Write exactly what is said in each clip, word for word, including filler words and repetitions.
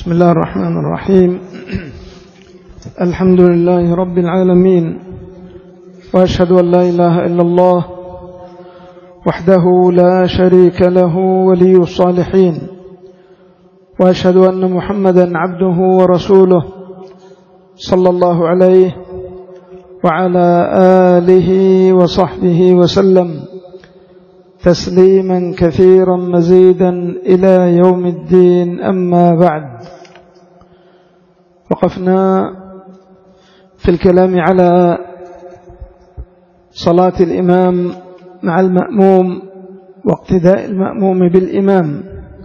بسم الله الرحمن الرحيم. الحمد لله رب العالمين، وأشهد أن لا إله إلا الله وحده لا شريك له ولي الصالحين، وأشهد أن محمدا عبده ورسوله صلى الله عليه وعلى آله وصحبه وسلم تسليما كثيرا مزيدا إلى يوم الدين. أما بعد، وقفنا في الكلام على صلاة الإمام مع المأموم واقتداء المأموم بالإمام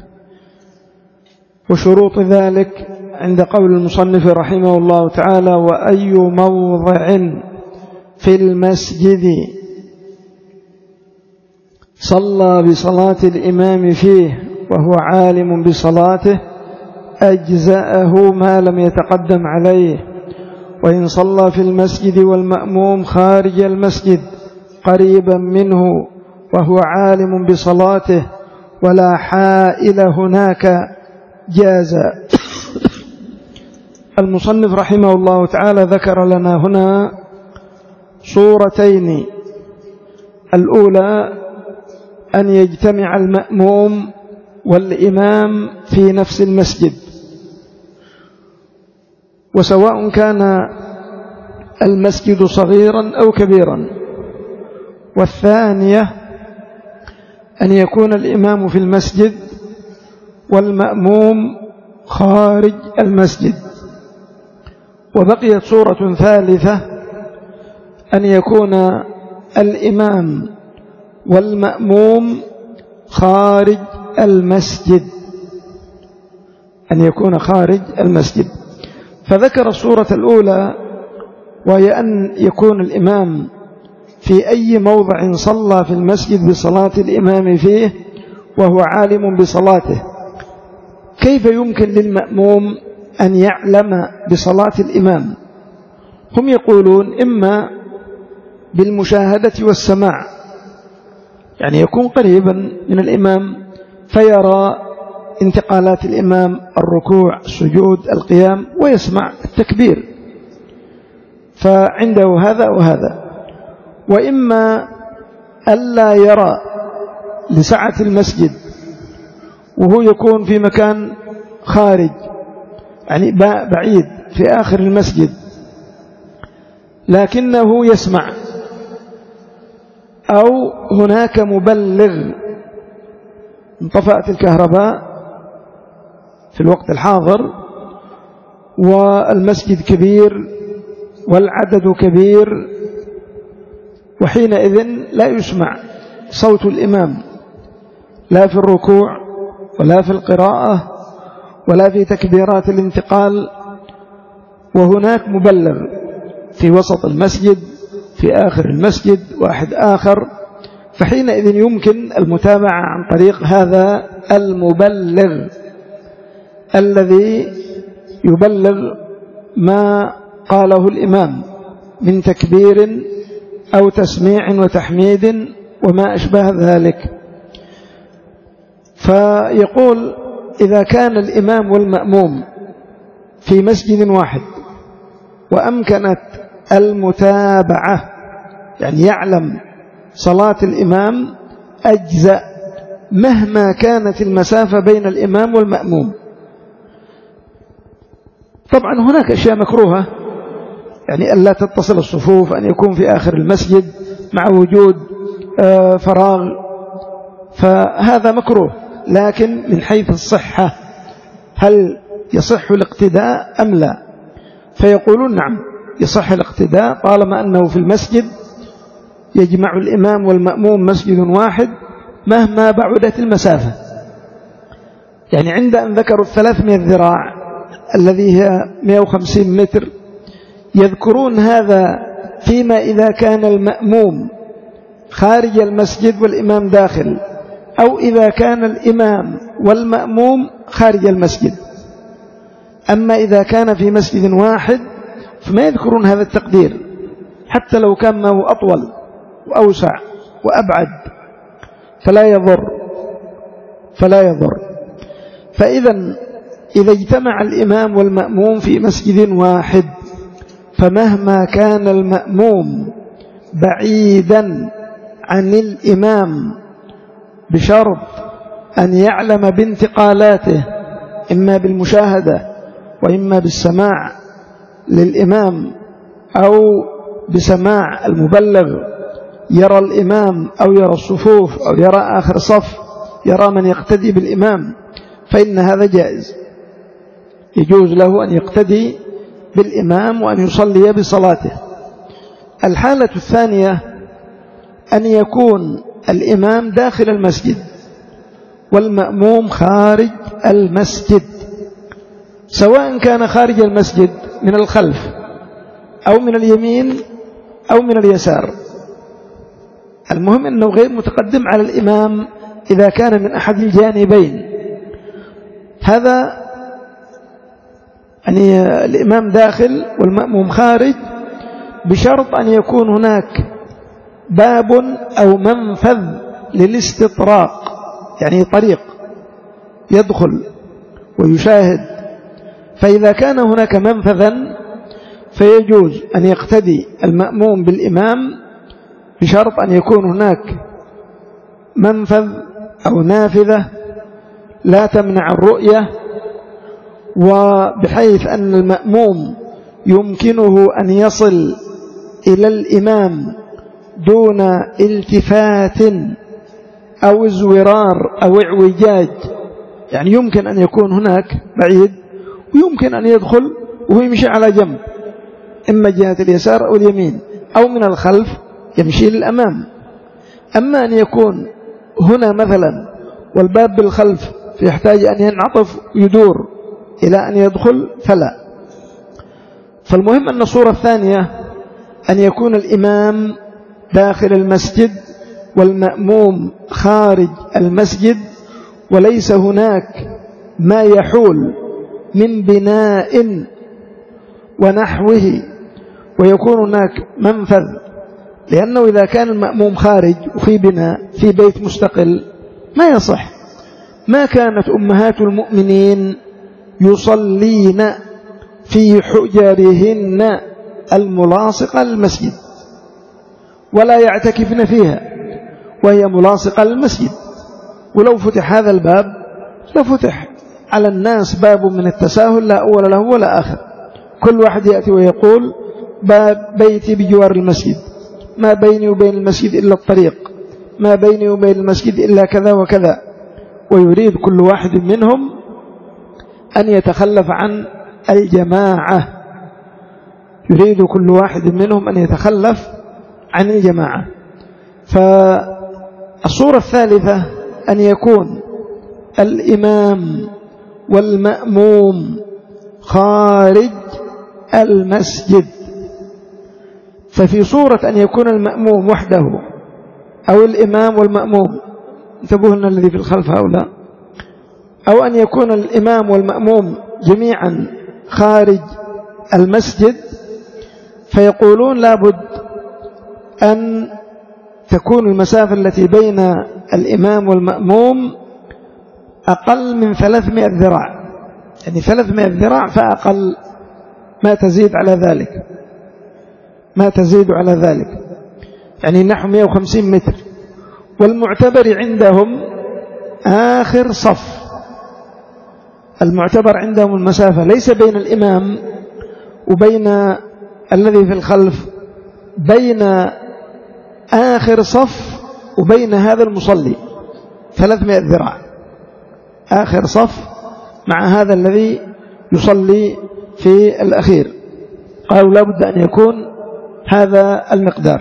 وشروط ذلك عند قول المصنف رحمه الله تعالى: وأي موضع في المسجد صلى بصلاة الإمام فيه وهو عالم بصلاته أجزأه ما لم يتقدم عليه، وإن صلى في المسجد والمأموم خارج المسجد قريبا منه وهو عالم بصلاته ولا حائل هناك جاز. المصنف رحمه الله تعالى ذكر لنا هنا صورتين: الأولى أن يجتمع المأموم والإمام في نفس المسجد، وسواء كان المسجد صغيرا أو كبيرا. والثانية أن يكون الإمام في المسجد والمأموم خارج المسجد. وبقيت صورة ثالثة: أن يكون الإمام والمأموم خارج المسجد، أن يكون خارج المسجد. فذكر الصورة الأولى، وهي أن يكون الإمام في أي موضع صلى في المسجد بصلاة الإمام فيه وهو عالم بصلاته. كيف يمكن للمأموم أن يعلم بصلاة الإمام؟ هم يقولون إما بالمشاهدة والسماع، يعني يكون قريبا من الإمام فيرى انتقالات الإمام، الركوع، السجود، القيام، ويسمع التكبير، فعنده هذا وهذا. وإما ألا يرى لسعة المسجد وهو يكون في مكان خارج، يعني بعيد في آخر المسجد، لكنه يسمع، أو هناك مبلغ، انطفأت الكهرباء في الوقت الحاضر والمسجد كبير والعدد كبير، وحينئذ لا يسمع صوت الإمام لا في الركوع ولا في القراءة ولا في تكبيرات الانتقال، وهناك مبلغ في وسط المسجد، في آخر المسجد واحد آخر، فحينئذ يمكن المتابعة عن طريق هذا المبلغ الذي يبلغ ما قاله الإمام من تكبير أو تسميع وتحميد وما أشبه ذلك. فيقول: إذا كان الإمام والمأموم في مسجد واحد وأمكنت المتابعة، يعني يعلم صلاة الإمام، أجزأ مهما كانت المسافة بين الإمام والمأموم. طبعا هناك أشياء مكروهة، يعني ألا تتصل الصفوف، أن يكون في آخر المسجد مع وجود فراغ، فهذا مكروه. لكن من حيث الصحة، هل يصح الاقتداء أم لا؟ فيقولون نعم، يصح الاقتداء طالما أنه في المسجد يجمع الإمام والمأموم مسجد واحد مهما بعدت المسافة. يعني عند أن ذكروا الثلاثمائة ذراع الذي هي مئة وخمسين متر، يذكرون هذا فيما إذا كان المأموم خارج المسجد والإمام داخل، أو إذا كان الإمام والمأموم خارج المسجد. أما إذا كان في مسجد واحد فما يذكرون هذا التقدير، حتى لو كان ما هو أطول وأوسع وأبعد، فلا يضر فلا يضر فإذا إذا اجتمع الإمام والمأموم في مسجد واحد فمهما كان المأموم بعيدا عن الإمام بشرط أن يعلم بانتقالاته إما بالمشاهدة وإما بالسماع للإمام أو بسماع المبلغ، يرى الإمام أو يرى الصفوف أو يرى آخر صف، يرى من يقتدي بالإمام، فإن هذا جائز، يجوز له أن يقتدي بالإمام وأن يصلي بصلاته. الحالة الثانية أن يكون الإمام داخل المسجد والمأموم خارج المسجد، سواء كان خارج المسجد من الخلف أو من اليمين أو من اليسار، المهم أنه غير متقدم على الإمام إذا كان من أحد الجانبين. هذا يعني الإمام داخل والمأموم خارج بشرط أن يكون هناك باب أو منفذ للاستطراق، يعني طريق يدخل ويشاهد، فإذا كان هناك منفذا فيجوز أن يقتدي المأموم بالإمام بشرط أن يكون هناك منفذ أو نافذة لا تمنع الرؤية، وبحيث أن المأموم يمكنه أن يصل إلى الإمام دون التفات أو ازورار أو اعوجاج، يعني يمكن أن يكون هناك بعيد ويمكن أن يدخل ويمشي على جنب، إما جهة اليسار أو اليمين أو من الخلف يمشي للأمام. أما أن يكون هنا مثلا والباب بالخلف فيحتاج أن ينعطف ويدور إلى أن يدخل فلا. فالمهم أن الصورة الثانية أن يكون الإمام داخل المسجد والمأموم خارج المسجد، وليس هناك ما يحول من بناء ونحوه، ويكون هناك منفذ، لأنه إذا كان المأموم خارج وفي بناء في بيت مستقل ما يصح. ما كانت أمهات المؤمنين يصلين في حجرهن الملاصقة للمسجد ولا يعتكفن فيها وهي ملاصقة للمسجد، ولو فتح هذا الباب لفتح على الناس باب من التساهل لا أول له ولا آخر، كل واحد يأتي ويقول باب بيتي بجوار المسجد، ما بيني وبين المسجد إلا الطريق، ما بيني وبين المسجد إلا كذا وكذا، ويريد كل واحد منهم أن يتخلف عن الجماعة، يريد كل واحد منهم أن يتخلف عن الجماعة. فالصورة الثالثة أن يكون الإمام والمأموم خارج المسجد، ففي صورة أن يكون المأموم وحده أو الإمام والمأموم، انتبهوا لنا الذي في الخلف هؤلاء، أو أن يكون الإمام والمأموم جميعا خارج المسجد، فيقولون لابد أن تكون المسافة التي بين الإمام والمأموم أقل من ثلاثمائة ذراع، يعني ثلاثمائة ذراع فأقل، ما تزيد على ذلك ما تزيد على ذلك يعني نحو مئة وخمسين متر. والمعتبر عندهم آخر صف، المعتبر عندهم المسافة ليس بين الإمام وبين الذي في الخلف، بين آخر صف وبين هذا المصلي ثلاثمائة ذراع، آخر صف مع هذا الذي يصلي في الأخير، قالوا لابد أن يكون هذا المقدار.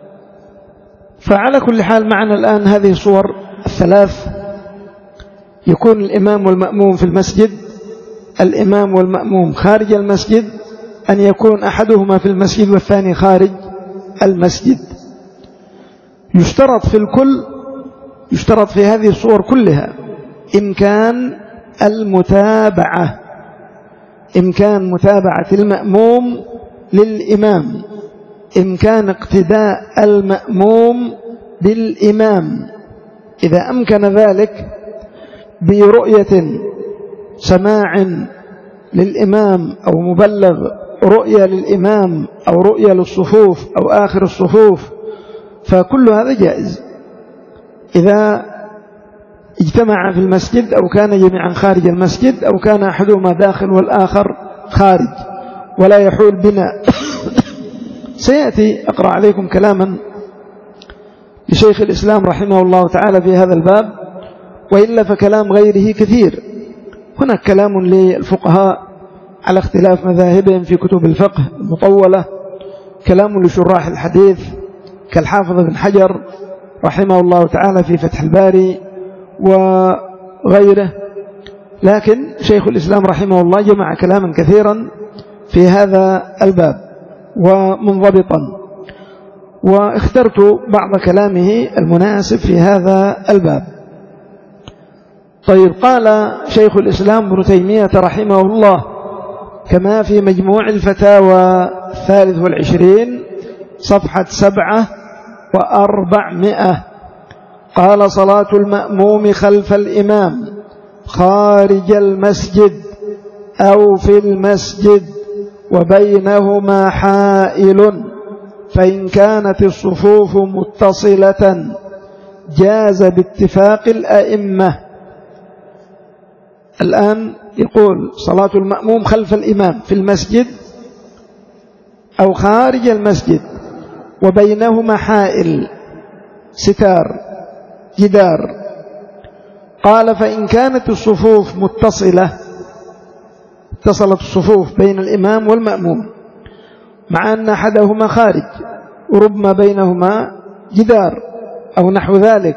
فعلى كل حال معنا الآن هذه الصور الثلاث، يكون الإمام والمأموم في المسجد، الإمام والمأموم خارج المسجد، أن يكون أحدهما في المسجد والثاني خارج المسجد. يشترط في الكل، يشترط في هذه الصور كلها إمكان المتابعة، إمكان متابعة المأموم للإمام، إمكان اقتداء المأموم بالإمام، إذا أمكن ذلك برؤية سماع للإمام أو مبلغ رؤية للإمام أو رؤية للصفوف أو آخر الصفوف، فكل هذا جائز إذا اجتمع في المسجد أو كان جميعا خارج المسجد أو كان أحدهما داخل والآخر خارج ولا يحول بنا. سيأتي أقرأ عليكم كلاما لشيخ الإسلام رحمه الله تعالى في هذا الباب، وإلا فكلام غيره كثير. هناك كلام للفقهاء على اختلاف مذاهبهم في كتب الفقه المطولة، كلام لشراح الحديث كالحافظ بن حجر رحمه الله تعالى في فتح الباري وغيره، لكن شيخ الإسلام رحمه الله جمع كلاما كثيرا في هذا الباب ومنضبطا، واخترت بعض كلامه المناسب في هذا الباب. طيب، قال شيخ الإسلام ابن تيمية رحمه الله كما في مجموع الفتاوى الثالث والعشرين صفحة سبعة وأربعمائة، قال: صلاة المأموم خلف الإمام خارج المسجد أو في المسجد وبينهما حائل، فإن كانت الصفوف متصلة جاز باتفاق الأئمة. الآن يقول صلاة المأموم خلف الإمام في المسجد أو خارج المسجد وبينهما حائل، ستار، جدار. قال: فإن كانت الصفوف متصلة، اتصلت الصفوف بين الإمام والمأموم مع أن أحدهما خارج وربما بينهما جدار أو نحو ذلك،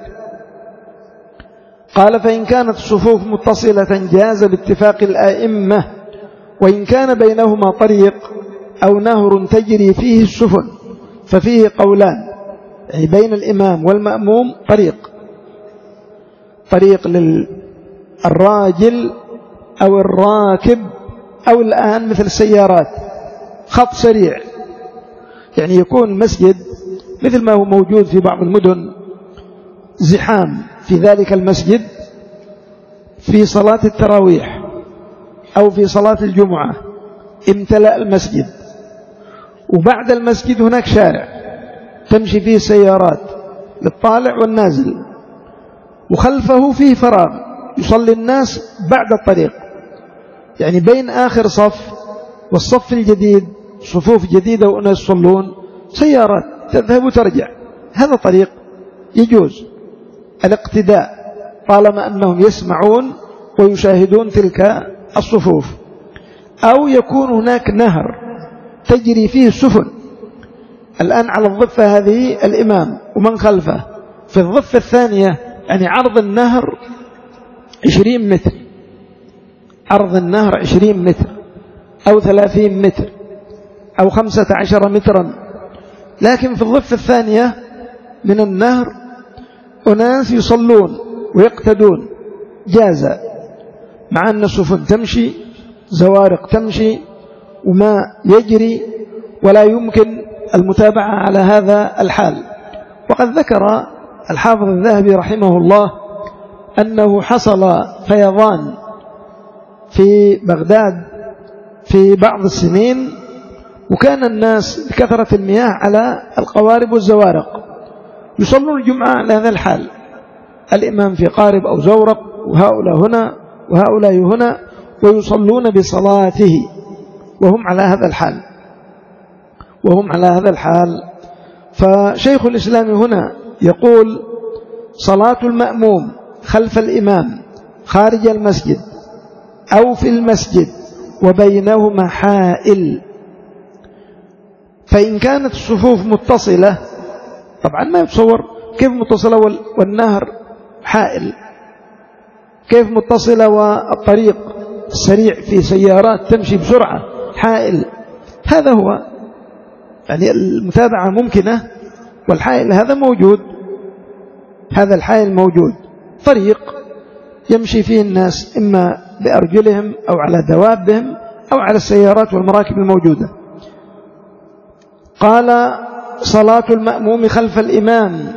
قال: فإن كانت الصفوف متصلة جاز باتفاق الأئمة، وإن كان بينهما طريق أو نهر تجري فيه السفن ففيه قولان، يعني بين الإمام والمأموم طريق، طريق للراجل أو الراكب أو الآن مثل السيارات خط سريع، يعني يكون المسجد مثل ما هو موجود في بعض المدن زحام في ذلك المسجد في صلاة التراويح أو في صلاة الجمعة، امتلأ المسجد، وبعد المسجد هناك شارع تمشي فيه سيارات للطالع والنازل، وخلفه فيه فراغ يصلي الناس بعد الطريق، يعني بين آخر صف والصف الجديد صفوف جديدة وناس يصلون، سيارات تذهب وترجع. هذا طريق يجوز الاقتداء طالما أنهم يسمعون ويشاهدون تلك الصفوف. أو يكون هناك نهر تجري فيه السفن، الآن على الضفة هذه الإمام ومن خلفه، في الضفة الثانية يعني عرض النهر عشرين متر، عرض النهر عشرين متر أو ثلاثين متر أو خمسة عشر مترا، لكن في الضفة الثانية من النهر أناس يصلون ويقتدون، جاز، مع أن السفن تمشي، زوارق تمشي وما يجري ولا يمكن المتابعة على هذا الحال. وقد ذكر الحافظ الذهبي رحمه الله أنه حصل فيضان في بغداد في بعض السنين، وكان الناس بكثرة المياه على القوارب والزوارق يصلون الجمعة على هذا الحال، الإمام في قارب أو زورق وهؤلاء هنا وهؤلاء هنا، ويصلون بصلاته وهم على هذا الحال وهم على هذا الحال. فشيخ الإسلام هنا يقول: صلاة المأموم خلف الإمام خارج المسجد أو في المسجد وبينهما حائل، فإن كانت الصفوف متصلة، طبعا ما يتصور كيف متصلة والنهر حائل، كيف متصلة والطريق السريع في سيارات تمشي بسرعة حائل، هذا هو، يعني المتابعة ممكنة، والحائل هذا موجود، هذا الحائل موجود، طريق يمشي فيه الناس إما بأرجلهم أو على دوابهم أو على السيارات والمراكب الموجودة. قال: صلاة المأموم خلف الإمام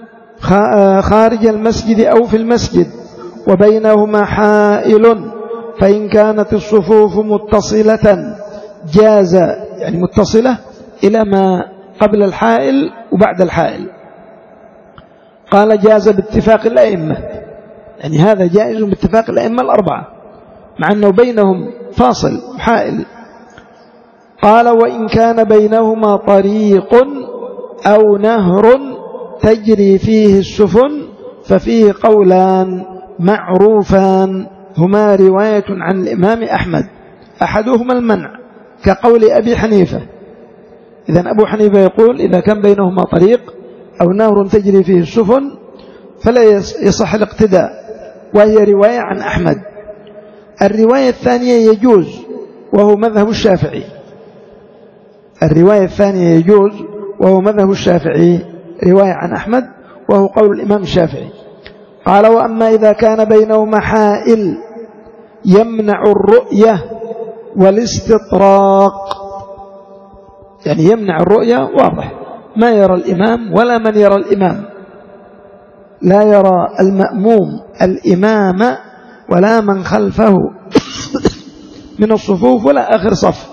خارج المسجد أو في المسجد وبينهما حائل، فإن كانت الصفوف متصلة جاز، يعني متصلة إلى ما قبل الحائل وبعد الحائل. قال جاز باتفاق الأئمة، يعني هذا جائز باتفاق الأئمة الأربعة مع أنه بينهم فاصل حائل. قال وإن كان بينهما طريق أو نهر تجري فيه السفن ففيه قولان معروفان هما رواية عن الإمام أحمد، أحدهما المنع كقول أبي حنيفة. إذن أبو حنيفة يقول إذا كان بينهما طريق أو نهر تجري فيه السفن فلا يصح الاقتداء، وهي رواية عن أحمد. الرواية الثانية يجوز وهو مذهب الشافعي، الرواية الثانية يجوز وهو مذهب الشافعي رواية عن أحمد وهو قول الإمام الشافعي. قال وأما إذا كان بينهما حائل يمنع الرؤية والاستطراق، يعني يمنع الرؤية واضح، ما يرى الإمام ولا من يرى الإمام، لا يرى المأموم الإمام ولا من خلفه من الصفوف ولا آخر صف.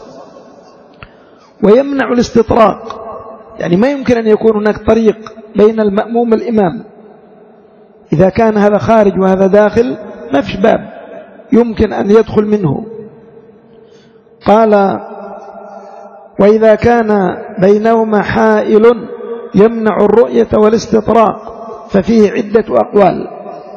ويمنع الاستطراق، يعني ما يمكن أن يكون هناك طريق بين المأموم والإمام، إذا كان هذا خارج وهذا داخل ما فيش باب يمكن أن يدخل منه. قال وإذا كان بينهما حائل يمنع الرؤية والاستطراق ففيه عدة أقوال،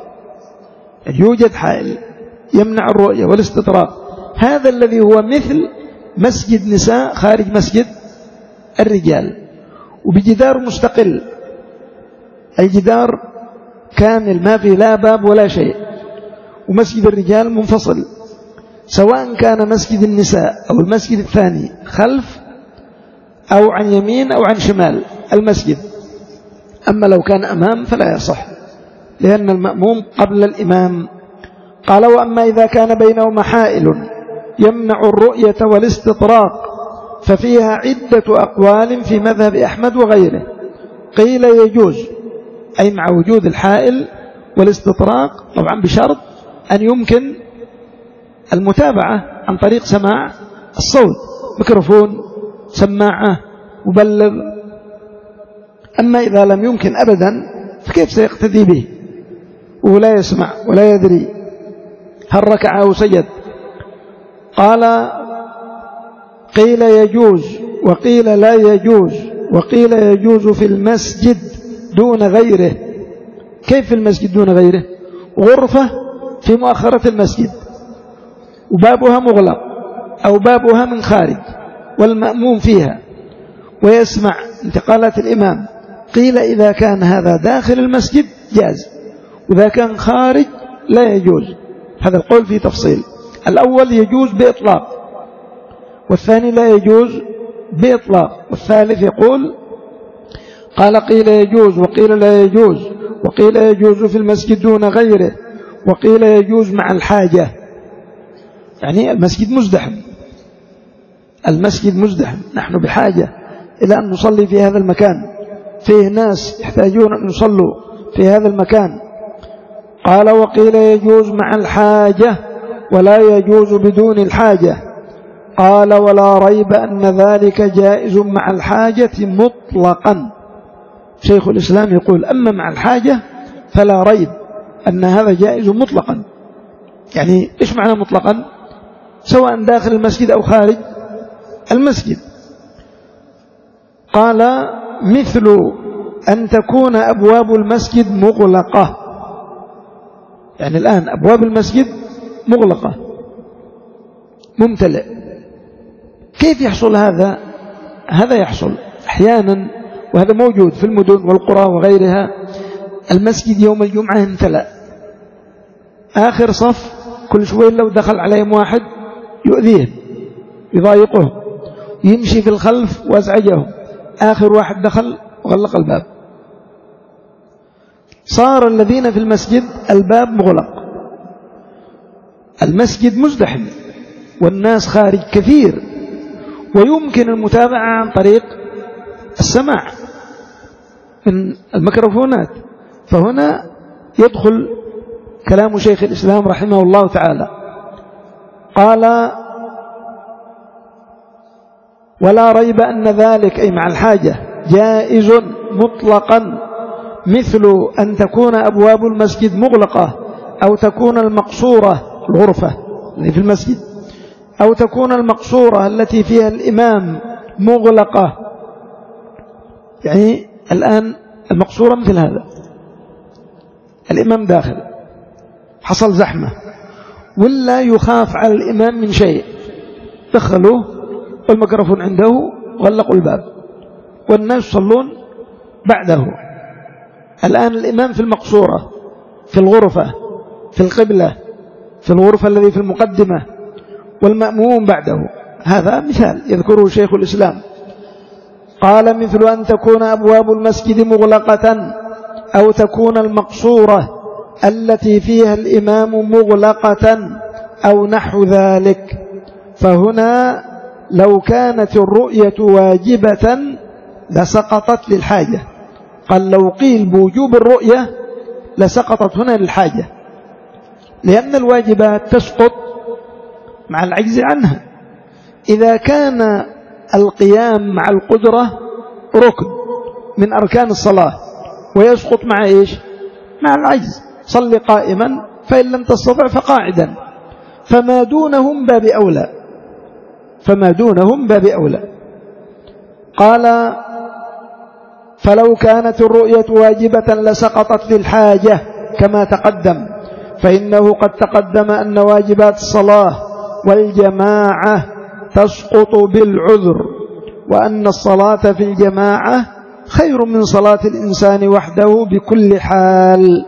يعني يوجد حائل يمنع الرؤية والاستطراق، هذا الذي هو مثل مسجد نساء خارج مسجد الرجال وبجدار مستقل، الجدار كامل ما فيه لا باب ولا شيء، ومسجد الرجال منفصل، سواء كان مسجد النساء أو المسجد الثاني خلف أو عن يمين أو عن شمال المسجد. أما لو كان أمام فلا يصح لأن المأموم قبل الإمام. قال وأما إذا كان بينهما حائل يمنع الرؤية والاستطراق ففيها عدة أقوال في مذهب أحمد وغيره. قيل يجوز، أي مع وجود الحائل والاستطراق، طبعا بشرط أن يمكن المتابعة عن طريق سماع الصوت، ميكروفون، سماعة، مبلغ. أما إذا لم يمكن أبدا فكيف سيقتدي به ولا يسمع ولا يدري هل ركع أو سجد؟ قال قيل يجوز وقيل لا يجوز، وقيل يجوز في المسجد دون غيره. كيف في المسجد دون غيره؟ غرفة في مؤخرة المسجد وبابها مغلق أو بابها من خارج والمأموم فيها ويسمع انتقالات الإمام. قيل إذا كان هذا داخل المسجد جاز، وإذا كان خارج لا يجوز. هذا القول فيه تفصيل، الأول يجوز بإطلاق، والثاني لا يجوز بإطلاق، والثالث يقول قال قيل يجوز وقيل لا يجوز، وقيل يجوز في المسجد دون غيره، وقيل يجوز مع الحاجة. يعني المسجد مزدحم، المسجد مزدحم، نحن بحاجة إلى أن نصلي في هذا المكان، فيه ناس يحتاجون أن يصلوا في هذا المكان. قال وقيل يجوز مع الحاجة ولا يجوز بدون الحاجة. قال ولا ريب أن ذلك جائز مع الحاجة مطلقا. شيخ الإسلام يقول أما مع الحاجة فلا ريب أن هذا جائز مطلقا. يعني إيش معنى مطلقا؟ سواء داخل المسجد أو خارج المسجد. قال مثل أن تكون أبواب المسجد مغلقة، يعني الآن أبواب المسجد مغلقة ممتلئ. كيف يحصل هذا؟ هذا يحصل أحيانا، وهذا موجود في المدن والقرى وغيرها. المسجد يوم الجمعة امتلأ، آخر صف كل شوي لو دخل عليهم واحد يؤذيهم يضايقهم، يمشي في الخلف وازعجهم، آخر واحد دخل وغلق الباب. صار الذين في المسجد الباب مغلق، المسجد مزدحم والناس خارج كثير، ويمكن المتابعة عن طريق السماع من الميكروفونات. فهنا يدخل كلام شيخ الإسلام رحمه الله تعالى. قال ولا ريب أن ذلك أي مع الحاجة جائز مطلقا، مثل أن تكون أبواب المسجد مغلقة أو تكون المقصورة الغرفة اللي في المسجد أو تكون المقصورة التي فيها الإمام مغلقة. يعني الآن المقصورة مثل هذا، الإمام داخل حصل زحمة ولا يخاف على الإمام من شيء، دخلوه والميكروفون عنده غلقوا الباب والناس يصلون بعده. الآن الإمام في المقصورة في الغرفة في القبلة في الغرفة الذي في المقدمة والمأموم بعده. هذا مثال يذكره شيخ الإسلام. قال مثل أن تكون أبواب المسجد مغلقة أو تكون المقصورة التي فيها الإمام مغلقة أو نحو ذلك. فهنا لو كانت الرؤية واجبة لسقطت للحاجة. قال لو قيل بوجوب الرؤية لسقطت هنا للحاجة، لأن الواجبات تسقط مع العجز عنها. إذا كان القيام مع القدرة ركن من أركان الصلاة ويسقط مع إيش؟ مع العجز. صل قائما فإن لم تستطع فقاعدا، فما دونهم باب أولى فما دونهم باب أولى. قال فلو كانت الرؤية واجبة لسقطت للحاجة كما تقدم، فإنه قد تقدم أن واجبات الصلاة والجماعة تسقط بالعذر، وأن الصلاة في الجماعة خير من صلاة الإنسان وحده بكل حال.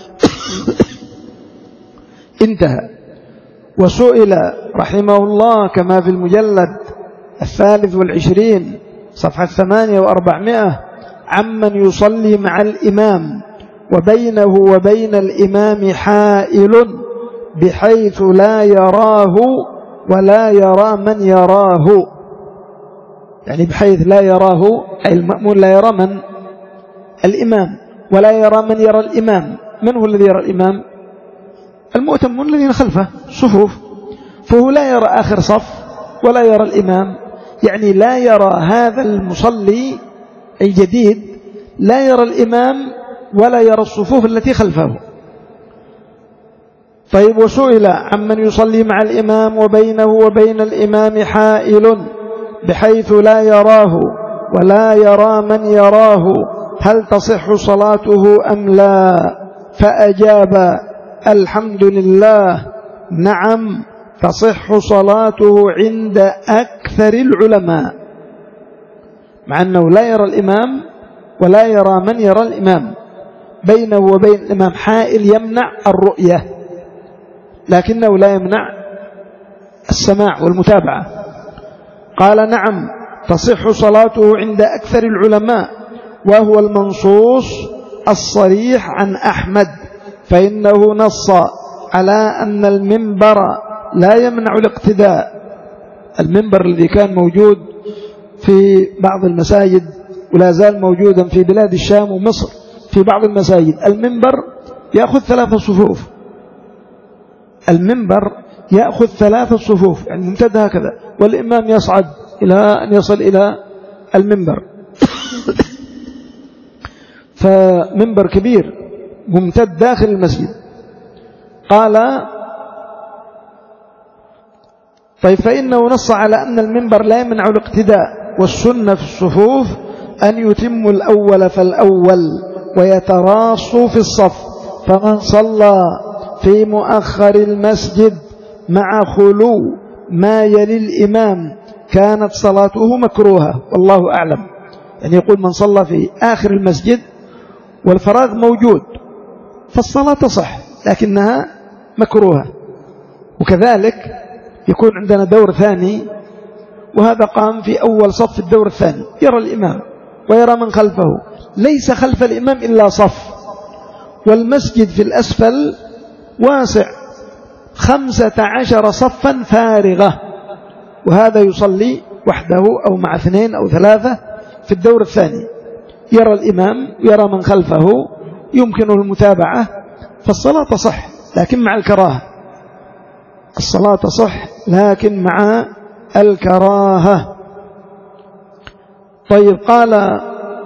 انتهى. وسئل رحمه الله كما في المجلد الثالث والعشرين صفحة ثمانية وأربعمائة عمن يصلي مع الإمام وبينه وبين الإمام حائل بحيث لا يراه ولا يرى من يراه. يعني بحيث لا يراه أي المأمون لا يرى من الإمام ولا يرى من يرى الإمام. من هو الذي يرى الإمام؟ المؤتمون الذين خلفه الصفوف. فهو لا يرى آخر صف ولا يرى الإمام، يعني لا يرى هذا المصلي الجديد لا يرى الإمام ولا يرى الصفوف التي خلفه. طيب وسئل عمن يصلي مع الإمام وبينه وبين الإمام حائل بحيث لا يراه ولا يرى من يراه هل تصح صلاته أم لا؟ فأجاب الحمد لله نعم تصح صلاته عند أكثر العلماء، مع أنه لا يرى الإمام ولا يرى من يرى الإمام، بينه وبين الإمام حائل يمنع الرؤية لكنه لا يمنع السماع والمتابعة. قال نعم تصح صلاته عند أكثر العلماء، وهو المنصوص الصريح عن أحمد، فإنه نص على أن المنبر لا يمنع الاقتداء. المنبر الذي كان موجود في بعض المساجد ولا زال موجودا في بلاد الشام ومصر في بعض المساجد، المنبر يأخذ ثلاثة صفوف، المنبر يأخذ ثلاثة صفوف يعني ممتد هكذا، والإمام يصعد إلى أن يصل إلى المنبر. فمنبر كبير ممتد داخل المسجد. قال طيب فإنه نص على أن المنبر لا يمنع الاقتداء، والسنة في الصفوف أن يتم الأول فالأول ويتراصوا في الصف، فمن صلى في مؤخر المسجد مع خلو ما يلي الإمام كانت صلاته مكروهة والله أعلم. يعني يقول من صلى في آخر المسجد والفراغ موجود فالصلاة تصح لكنها مكروهة. وكذلك يكون عندنا دور ثاني، وهذا قام في أول صف الدور الثاني يرى الإمام ويرى من خلفه، ليس خلف الإمام إلا صف، والمسجد في الأسفل واسع خمسة عشر صفا فارغة، وهذا يصلي وحده أو مع اثنين أو ثلاثة في الدور الثاني، يرى الإمام يرى من خلفه يمكنه المتابعة، فالصلاة تصح لكن مع الكراهة. الصلاة تصح لكن مع الكراهة. طيب قال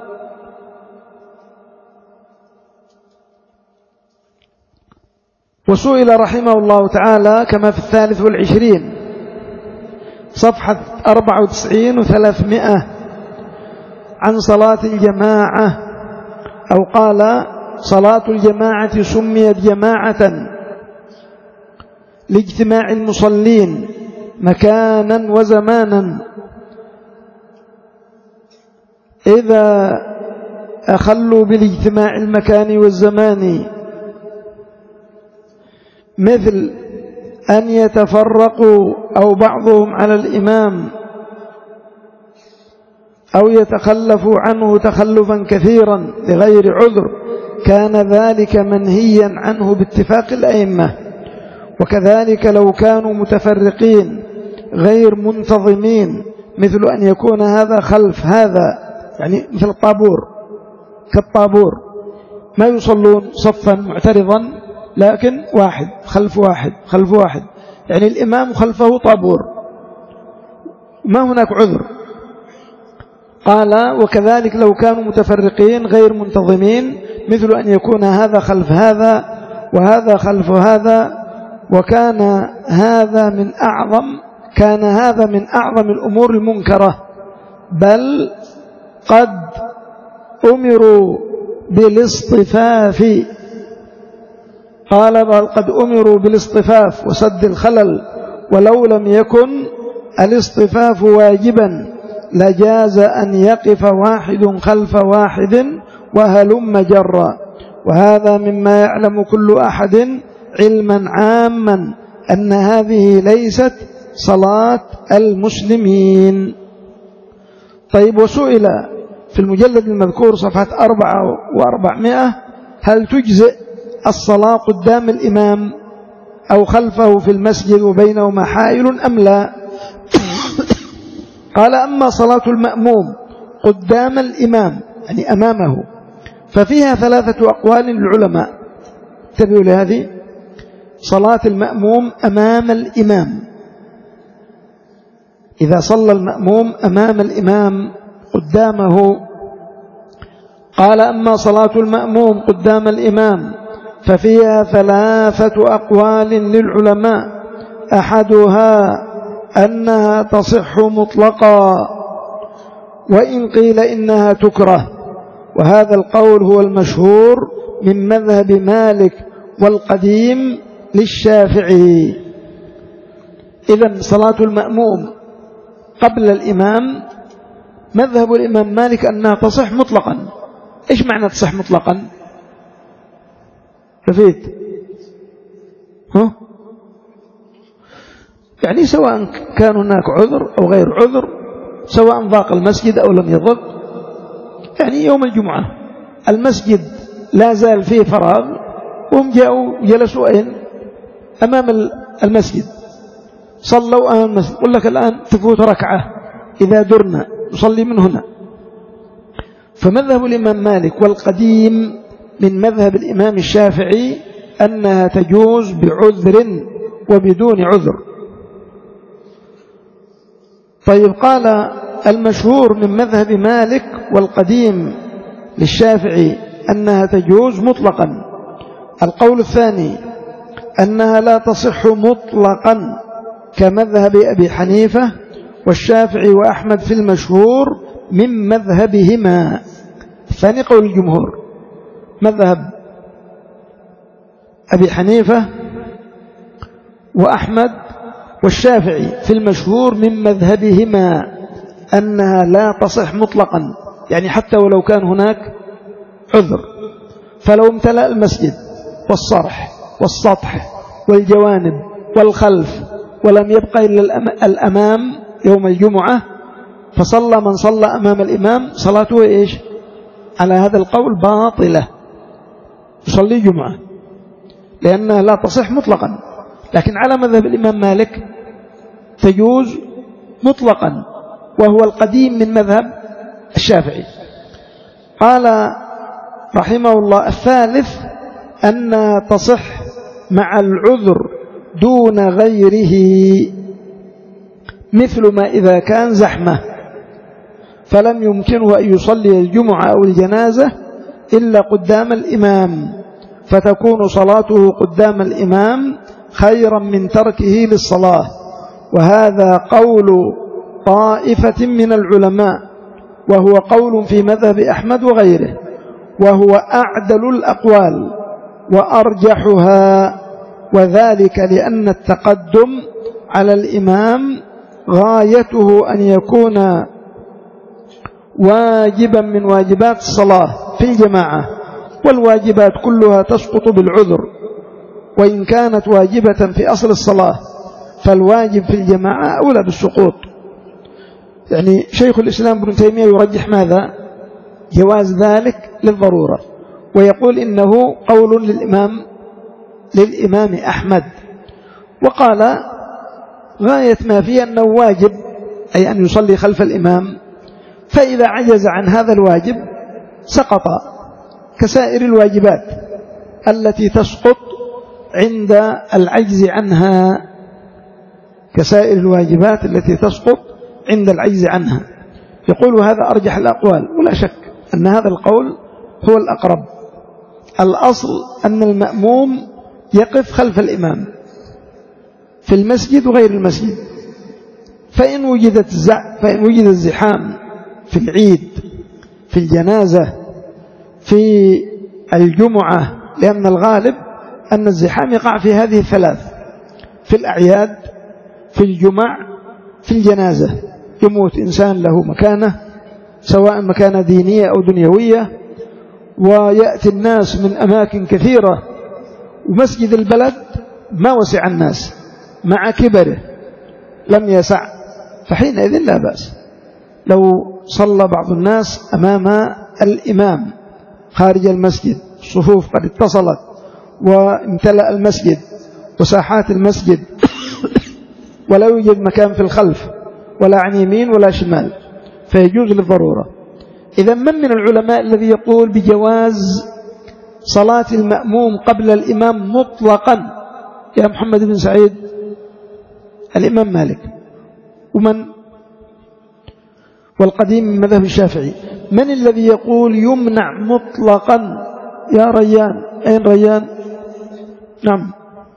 وسئل رحمه الله تعالى كما في الثالث والعشرين صفحة أربعة وتسعين وثلاثمائة عن صلاة الجماعة، أو قال صلاة الجماعة سميت جماعة لاجتماع المصلين مكانا وزمانا إذا أخلوا بالاجتماع المكاني والزماني، مثل أن يتفرقوا أو بعضهم على الإمام أو يتخلفوا عنه تخلفا كثيرا لغير عذر، كان ذلك منهيا عنه باتفاق الأئمة. وكذلك لو كانوا متفرقين غير منتظمين، مثل أن يكون هذا خلف هذا، يعني مثل الطابور، كالطابور ما يصلون صفا معترضا لكن واحد خلف واحد خلف واحد، يعني الإمام خلفه طابور، ما هناك عذر. قال وكذلك لو كانوا متفرقين غير منتظمين، مثل أن يكون هذا خلف هذا وهذا خلف هذا، وكان هذا من أعظم كان هذا من أعظم الأمور المنكرة، بل قد أمروا بالاصطفاف. قال بل قد أمروا بالاصطفاف وسد الخلل، ولو لم يكن الاصطفاف واجبا لجاز أن يقف واحد خلف واحد وهلم جرا. وهذا مما يعلم كل أحد علما عاما أن هذه ليست صلاة المسلمين. طيب وسئل في المجلد المذكور صفحة أربعة وأربعمائة هل تجزئ الصلاة قدام الإمام أو خلفه في المسجد وبينهما حائل أم لا؟ قال أما صلاة المأموم قدام الإمام يعني أمامه ففيها ثلاثة أقوال للعلماء. انتبهوا لهذه، صلاة المأموم أمام الإمام، إذا صلى المأموم أمام الإمام قدامه. قال أما صلاة المأموم قدام الإمام ففيها ثلاثة أقوال للعلماء، أحدها أنها تصح مطلقا، وإن قيل إنها تكره، وهذا القول هو المشهور من مذهب مالك والقديم للشافعي. إذن صلاة المأموم قبل الإمام مذهب الإمام مالك أنها تصح مطلقا. إيش معنى تصح مطلقا؟ ففيت ها؟ يعني سواء كان هناك عذر أو غير عذر، سواء ضاق المسجد أو لم يضق. يعني يوم الجمعة المسجد لا زال فيه فراغ، وهم جاءوا جلسوا أين؟ أمام المسجد، صلوا أمام المسجد. قل لك الآن تفوت ركعة إذا درنا نصلي من هنا. فمذهب الإمام مالك والقديم من مذهب الإمام الشافعي أنها تجوز بعذر وبدون عذر. طيب قال المشهور من مذهب مالك والقديم للشافعي أنها تجوز مطلقا. القول الثاني أنها لا تصح مطلقا كمذهب أبي حنيفة والشافعي وأحمد في المشهور من مذهبهما. الثاني قول الجمهور، مذهب أبي حنيفة وأحمد والشافعي في المشهور من مذهبهما أنها لا تصح مطلقا، يعني حتى ولو كان هناك عذر. فلو امتلأ المسجد والصرح والسطح والجوانب والخلف ولم يبقى إلا الأمام يوم الجمعة، فصلى من صلى أمام الإمام صلاته إيش؟ على هذا القول باطلة، يصلي جمعة لأنها لا تصح مطلقا. لكن على مذهب الإمام مالك تجوز مطلقا، وهو القديم من مذهب الشافعي. قال رحمه الله الثالث أنها تصح مع العذر دون غيره، مثل ما إذا كان زحمة فلم يمكنه أن يصلي الجمعة أو الجنازة إلا قدام الإمام، فتكون صلاته قدام الإمام خيرا من تركه للصلاة. وهذا قول طائفة من العلماء، وهو قول في مذهب أحمد وغيره، وهو أعدل الأقوال وأرجحها، وذلك لأن التقدم على الإمام غايته أن يكون واجبا من واجبات الصلاة في الجماعة، والواجبات كلها تسقط بالعذر، وإن كانت واجبة في أصل الصلاة فالواجب في الجماعة أولى بالسقوط. يعني شيخ الإسلام ابن تيمية يرجح ماذا؟ جواز ذلك للضرورة، ويقول إنه قول للإمام للإمام أحمد، وقال غاية ما فيه أنه واجب، أي أن يصلي خلف الإمام، فإذا عجز عن هذا الواجب سقط كسائر الواجبات التي تسقط عند العجز عنها، كسائر الواجبات التي تسقط عند العجز عنها. يقول هذا أرجح الأقوال، ولا شك أن هذا القول هو الأقرب. الأصل أن المأموم يقف خلف الإمام في المسجد وغير المسجد، فإن وجدت فإن وجد الزحام في العيد، في الجنازة، في الجمعة، لأن الغالب أن الزحام يقع في هذه الثلاث، في الأعياد، في الجمع، في الجنازة، يموت إنسان له مكانة سواء مكانة دينية أو دنيوية، ويأتي الناس من أماكن كثيرة، ومسجد البلد ما وسع الناس مع كبره لم يسع، فحينئذ لا بأس لو صلى بعض الناس أمام الإمام خارج المسجد، الصفوف قد اتصلت وامتلأ المسجد وساحات المسجد ولا يوجد مكان في الخلف ولا عن يمين ولا شمال، فيجوز للضرورة. إذا من من العلماء الذي يقول بجواز صلاة المأموم قبل الإمام مطلقا؟ يا محمد بن سعيد؟ الإمام مالك. ومن؟ والقديم من مذهب الشافعي. من الذي يقول يمنع مطلقا؟ يا ريان. أين ريان؟ نعم.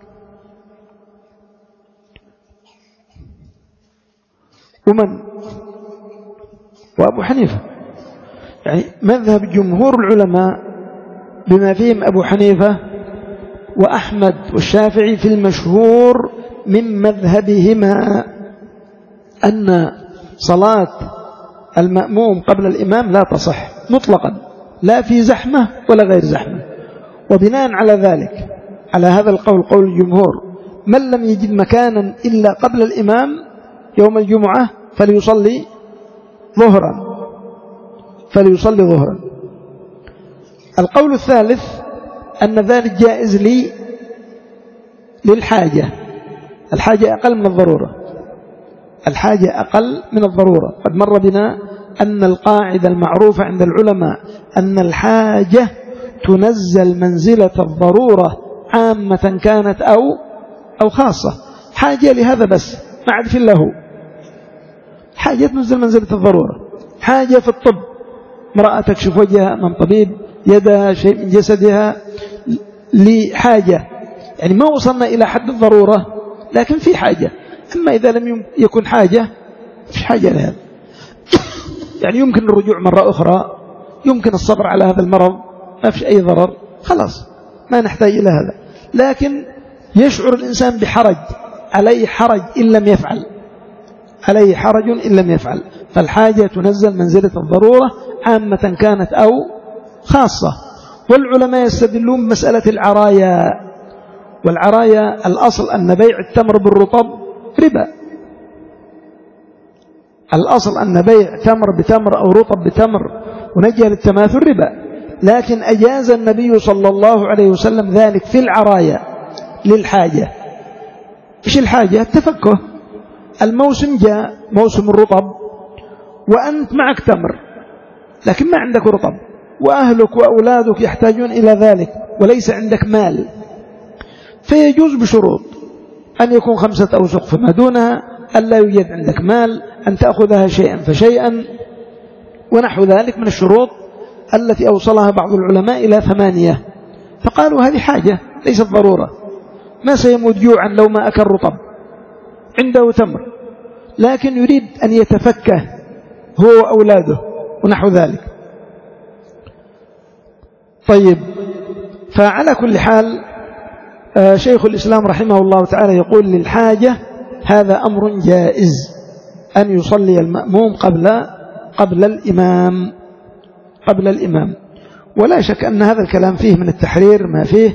ومن؟ وأبو حنيفة. يعني مذهب جمهور العلماء بما فيهم أبو حنيفة وأحمد والشافعي في المشهور من مذهبهما أن صلاة المأموم قبل الإمام لا تصح مطلقا، لا في زحمة ولا غير زحمة. وبناء على ذلك، على هذا القول، قول الجمهور، من لم يجد مكانا إلا قبل الإمام يوم الجمعة فليصلي ظهرا فليصلي ظهرا. القول الثالث أن ذلك جائز لي للحاجة، الحاجة أقل من الضرورة، الحاجة أقل من الضرورة. قد مر بنا أن القاعدة المعروفة عند العلماء أن الحاجة تنزل منزلة الضرورة عامة كانت أو أو خاصة. حاجة لهذا بس ما عاد في له، حاجة تنزل منزلة الضرورة. حاجة في الطب، امرأة تكشف وجهها من طبيب، يدها، شيء من جسدها، لحاجة، يعني ما وصلنا إلى حد الضرورة لكن في حاجة. أما إذا لم يكن حاجة مش حاجة لهذا، يعني يمكن الرجوع مرة أخرى، يمكن الصبر على هذا المرض، ما فيش أي ضرر، خلاص ما نحتاج إلى هذا. لكن يشعر الإنسان بحرج، عليه حرج إن لم يفعل، عليه حرج إن لم يفعل. فالحاجة تنزل منزلة الضرورة عامة كانت أو خاصة. والعلماء يستدلون بمسألة العرايا، والعرايا الأصل أن بيع التمر بالرطب ربا، الأصل أن بيع تمر بتمر أو رطب بتمر ونجي للتماثل ربا، لكن أجاز النبي صلى الله عليه وسلم ذلك في العرايا للحاجة. إيش الحاجة؟ التفكه. الموسم جاء، موسم الرطب، وأنت معك تمر لكن ما عندك رطب، وأهلك وأولادك يحتاجون إلى ذلك وليس عندك مال، فيجوز بشروط. أن يكون خمسة أوسق فما دونها، أن لا يوجد عندك مال، أن تأخذها شيئا فشيئا، ونحو ذلك من الشروط التي أوصلها بعض العلماء إلى ثمانية. فقالوا هذه حاجة ليست ضرورة، ما سيموت جوعا لو ما أكل رطب، عنده تمر، لكن يريد أن يتفكه هو وأولاده ونحو ذلك. طيب، فعلى كل حال شيخ الإسلام رحمه الله تعالى يقول للحاجة هذا أمر جائز أن يصلي المأموم قبل قبل الإمام قبل الإمام ولا شك أن هذا الكلام فيه من التحرير ما فيه،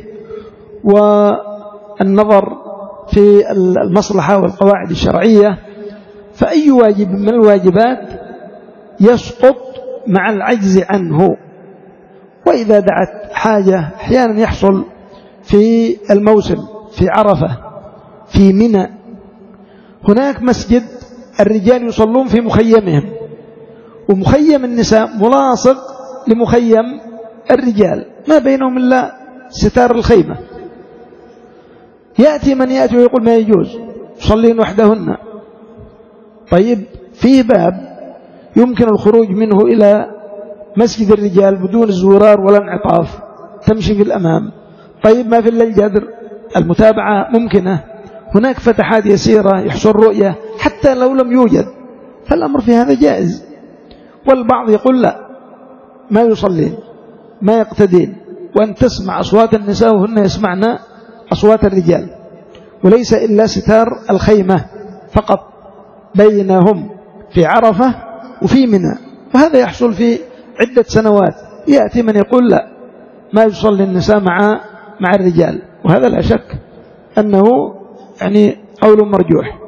والنظر في المصلحة والقواعد الشرعية. فأي واجب من الواجبات يسقط مع العجز عنه. وإذا دعت حاجة أحيانا يحصل في الموسم في عرفة في منى، هناك مسجد الرجال يصلون في مخيمهم، ومخيم النساء ملاصق لمخيم الرجال، ما بينهم إلا ستار الخيمة. يأتي من يأتي ويقول ما يجوز يصلين وحدهن. طيب، في باب يمكن الخروج منه إلى مسجد الرجال بدون الزرار ولا انعطاف، تمشي في الأمام. طيب، ما في إلا الجدر، المتابعة ممكنة، هناك فتحات يسيرة يحصل رؤية حتى لو لم يوجد، فالأمر في هذا جائز. والبعض يقول لا، ما يصلين ما يقتدين، وأن تسمع أصوات النساء وهن يسمعن أصوات الرجال، وليس إلا ستار الخيمة فقط بينهم في عرفة وفي منى. وهذا يحصل في عدة سنوات. يأتي من يقول لا، ما يصلي النساء مع مع الرجال، وهذا لا شك أنه يعني قول مرجوح.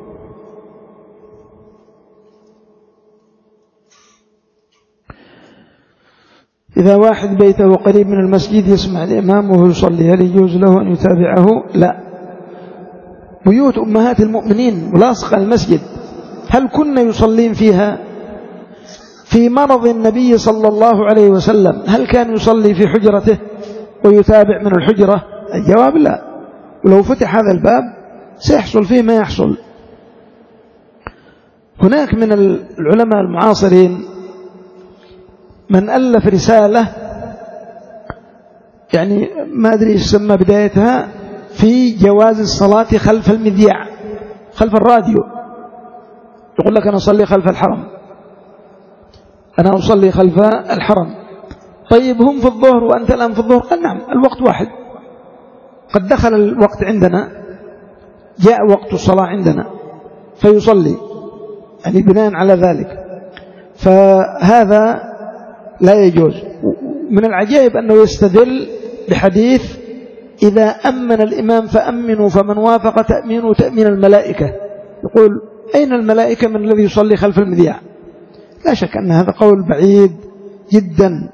إذا واحد بيته قريب من المسجد يسمع الإمام وهو يصلي، هل يجوز له أن يتابعه؟ لا. بيوت أمهات المؤمنين ملاصقة المسجد، هل كنا يصلين فيها؟ في مرض النبي صلى الله عليه وسلم هل كان يصلي في حجرته ويتابع من الحجرة؟ الجواب لا. ولو فتح هذا الباب سيحصل فيه ما يحصل. هناك من العلماء المعاصرين من ألف رسالة، يعني ما أدري يسمى بدايتها، في جواز الصلاة خلف المذياع، خلف الراديو. يقول لك أنا أصلي خلف الحرم، أنا أصلي خلف الحرم. طيب، هم في الظهر وأنت الآن في الظهر، قال نعم الوقت واحد، قد دخل الوقت عندنا، جاء وقت الصلاة عندنا فيصلي، يعني بناء على ذلك. فهذا لا يجوز. من العجائب أنه يستدل بحديث إذا أمن الإمام فأمنوا فمن وافق تأمينوا تأمين الملائكة. يقول أين الملائكة من الذي يصلي خلف المذياع؟ لا شك أن هذا قول بعيد جدا.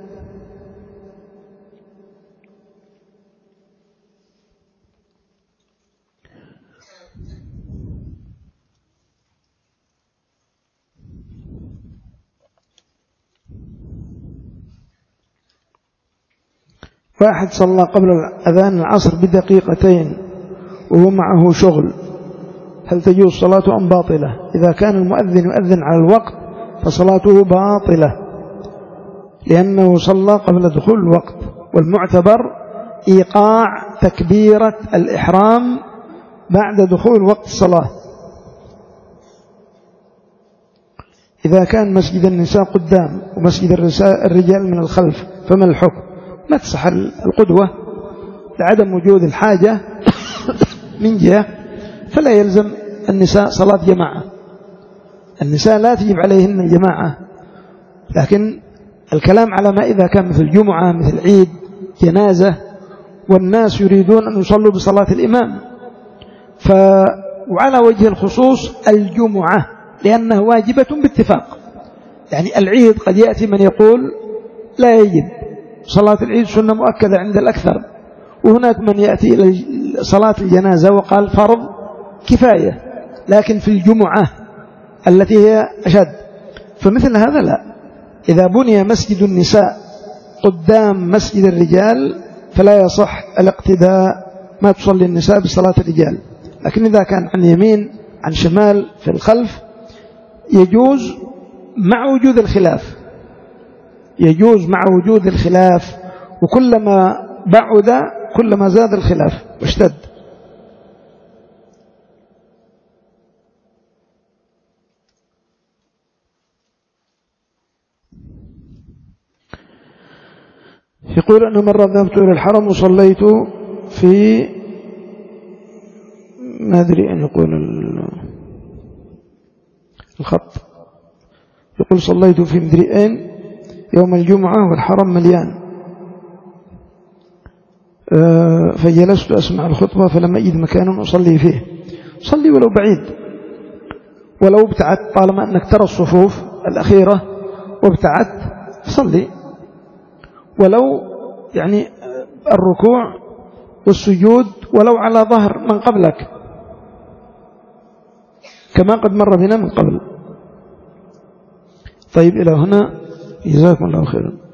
واحد صلى قبل أذان العصر بدقيقتين وهو معه شغل، هل تجوز صلاته أم باطلة؟ إذا كان المؤذن يؤذن على الوقت فصلاته باطلة، لأنه صلى قبل دخول الوقت، والمعتبر إيقاع تكبيرة الإحرام بعد دخول وقت الصلاة. إذا كان مسجد النساء قدام ومسجد الرجال من الخلف فما الحكم؟ ما تصح القدوة لعدم وجود الحاجة من جهة، فلا يلزم النساء صلاة جماعة. النساء لا تجب عليهن الجماعة، لكن الكلام على ما إذا كان مثل جمعة مثل عيد جنازة والناس يريدون أن يصلوا بصلاة الإمام. ف وعلى وجه الخصوص الجمعة لأنها واجبة باتفاق. يعني العيد قد يأتي من يقول لا يجب، صلاة العيد سنة مؤكدة عند الأكثر، وهناك من يأتي إلى صلاة الجنازة وقال فرض كفاية، لكن في الجمعة التي هي أشد. فمثل هذا لا. إذا بني مسجد النساء قدام مسجد الرجال فلا يصح الاقتداء، ما تصلي النساء بصلاة الرجال، لكن إذا كان عن يمين عن شمال في الخلف يجوز مع وجود الخلاف، يجوز مع وجود الخلاف، وكلما بعد كلما زاد الخلاف واشتد. يقول أنه مرة ذهبت إلى الحرم وصليت في ما أدري أن يقول الخط، يقول صليت في مدرئين يوم الجمعة والحرم مليان، فجلست أسمع الخطبة فلم أجد مكان أصلي فيه. صلي ولو بعيد، ولو ابتعدت، طالما أنك ترى الصفوف الأخيرة وابتعدت صلي، ولو يعني الركوع والسجود ولو على ظهر من قبلك كما قد مر بنا من قبل. طيب إلى هنا، جزاكم الله خيرا.